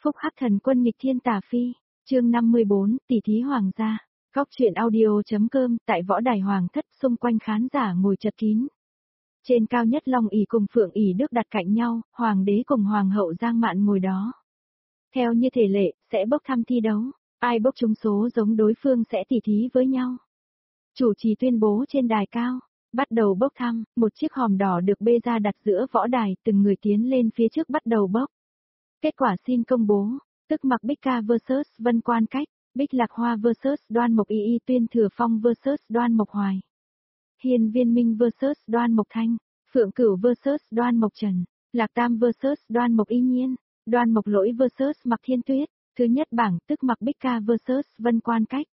Phúc Hắc Thần Quân nghịch thiên tà phi, chương 54, tỷ thí hoàng gia. Góc truyện audio.com, tại võ đài hoàng thất xung quanh khán giả ngồi chật kín. Trên cao nhất Long ỷ cùng Phượng ỷ Đức đặt cạnh nhau, hoàng đế cùng hoàng hậu Giang Mạn ngồi đó. Theo như thể lệ, sẽ bốc thăm thi đấu, ai bốc trúng số giống đối phương sẽ tỷ thí với nhau. Chủ trì tuyên bố trên đài cao, bắt đầu bốc thăm, một chiếc hòm đỏ được bê ra đặt giữa võ đài, từng người tiến lên phía trước bắt đầu bốc. Kết quả xin công bố, tức mặc Bích Ca vs Vân Quan Cách, Bích Lạc Hoa vs Đoan Mộc Y, Tuyên Thừa Phong vs Đoan Mộc Hoài, Hiên Viên Minh vs Đoan Mộc Thanh, Phượng Cửu vs Đoan Mộc Trần, Lạc Tam vs Đoan Mộc Y Nhiên, Đoan Mộc Lỗi vs Mạc Thiên Tuyết. Thứ nhất bảng tức mặc Bích Ca vs Vân Quan Cách.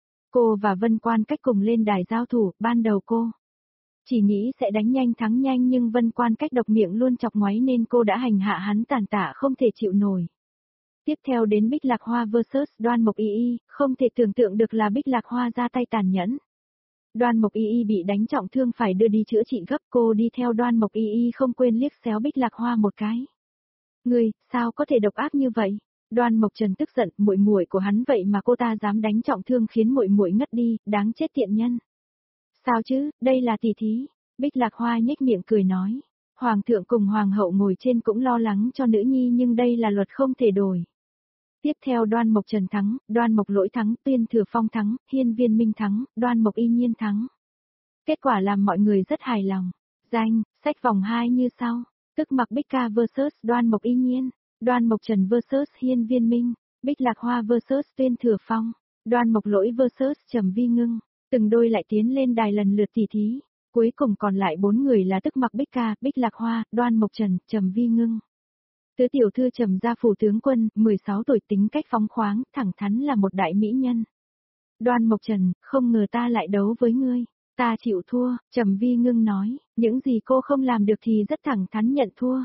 Cô và Vân Quan Cách cùng lên đài giao thủ, ban đầu cô chỉ nghĩ sẽ đánh nhanh thắng nhanh, nhưng Vân Quan Cách độc miệng luôn chọc ngoáy nên cô đã hành hạ hắn tàn tạ không thể chịu nổi. Tiếp theo đến Bích Lạc Hoa vs Đoan Mộc Y, không thể tưởng tượng được là Bích Lạc Hoa ra tay tàn nhẫn. Đoan Mộc Y bị đánh trọng thương phải đưa đi chữa trị gấp, cô đi theo Đoan Mộc Y không quên liếc xéo Bích Lạc Hoa một cái. Ngươi, sao có thể độc ác như vậy? Đoan Mộc Trần tức giận, muội muội của hắn vậy mà cô ta dám đánh trọng thương khiến muội muội ngất đi, đáng chết tiện nhân. Sao chứ, đây là tỷ thí. Bích Lạc Hoa nhếch miệng cười nói. Hoàng thượng cùng hoàng hậu ngồi trên cũng lo lắng cho nữ nhi, nhưng đây là luật không thể đổi. Tiếp theo Đoan Mộc Trần thắng, Đoan Mộc Lỗi thắng, Tuyên Thừa Phong thắng, Hiên Viên Minh thắng, Đoan Mộc Y Nhiên thắng. Kết quả làm mọi người rất hài lòng. Danh, sách vòng 2 như sau, tức mặc Bích Ca vs Đoan Mộc Y Nhiên, Đoan Mộc Trần vs Hiên Viên Minh, Bích Lạc Hoa vs Tuyên Thừa Phong, Đoan Mộc Lỗi vs Trầm Vi Ngưng. Từng đôi lại tiến lên đài lần lượt tỷ thí, cuối cùng còn lại 4 người là tức mặc Bích Ca, Bích Lạc Hoa, Đoan Mộc Trần, Trầm Vi Ngưng. Tứ tiểu thư Trầm gia phủ tướng quân, 16 tuổi, tính cách phóng khoáng, thẳng thắn là một đại mỹ nhân. Đoan Mộc Trần, không ngờ ta lại đấu với ngươi, ta chịu thua. Trầm Vi Ngưng nói, những gì cô không làm được thì rất thẳng thắn nhận thua.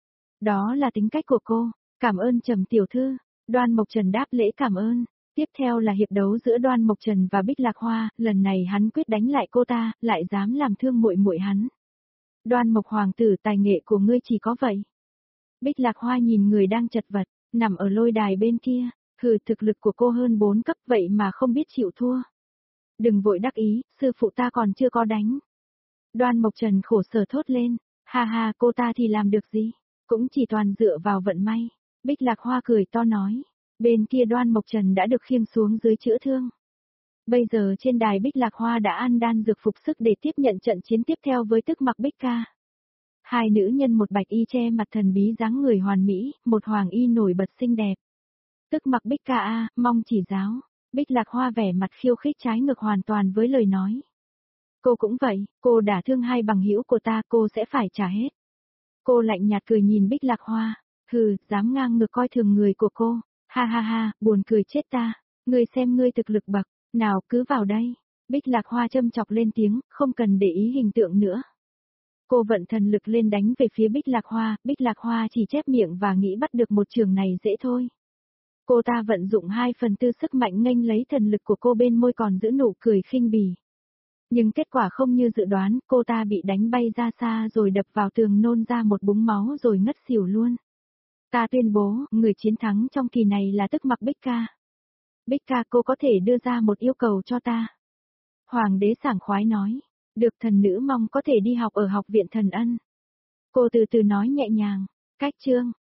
Đó là tính cách của cô, cảm ơn Trầm tiểu thư. Đoan Mộc Trần đáp lễ cảm ơn. Tiếp theo là hiệp đấu giữa Đoan Mộc Trần và Bích Lạc Hoa, lần này hắn quyết đánh lại cô ta, lại dám làm thương muội muội hắn. Đoan Mộc hoàng tử, tài nghệ của ngươi chỉ có vậy. Bích Lạc Hoa nhìn người đang chật vật, nằm ở lôi đài bên kia, thực lực của cô hơn 4 cấp vậy mà không biết chịu thua. Đừng vội đắc ý, sư phụ ta còn chưa có đánh. Đoan Mộc Trần khổ sở thốt lên, ha ha, cô ta thì làm được gì, cũng chỉ toàn dựa vào vận may. Bích Lạc Hoa cười to nói. Bên kia Đoan Mộc Trần đã được khiêng xuống dưới chữa thương. Bây giờ trên đài Bích Lạc Hoa đã ăn đan dược phục sức để tiếp nhận trận chiến tiếp theo với tức mặc Bích Ca. Hai nữ nhân, một bạch y che mặt thần bí dáng người hoàn mỹ, một hoàng y nổi bật xinh đẹp. Tức mặc Bích Ca mong chỉ giáo. Bích Lạc Hoa vẻ mặt khiêu khích trái ngược hoàn toàn với lời nói. Cô cũng vậy, cô đả thương hai bằng hữu của ta, cô sẽ phải trả hết. Cô lạnh nhạt cười nhìn Bích Lạc Hoa, dám ngang ngược coi thường người của cô. Ha ha ha, buồn cười chết ta, ngươi xem ngươi thực lực bậc, nào cứ vào đây. Bích Lạc Hoa châm chọc lên tiếng, không cần để ý hình tượng nữa. Cô vận thần lực lên đánh về phía Bích Lạc Hoa chỉ chép miệng và nghĩ bắt được một trường này dễ thôi. Cô ta vận dụng 2/4 sức mạnh nghênh lấy thần lực của cô, bên môi còn giữ nụ cười khinh bỉ. Nhưng kết quả không như dự đoán, cô ta bị đánh bay ra xa rồi đập vào tường, nôn ra một búng máu rồi ngất xỉu luôn. Ta tuyên bố, người chiến thắng trong kỳ này là tức mặc Bích Ca. Bích Ca, cô có thể đưa ra một yêu cầu cho ta. Hoàng đế sảng khoái nói, được, thần nữ mong có thể đi học ở học viện Thần Ân. Cô từ từ nói nhẹ nhàng, cách chương,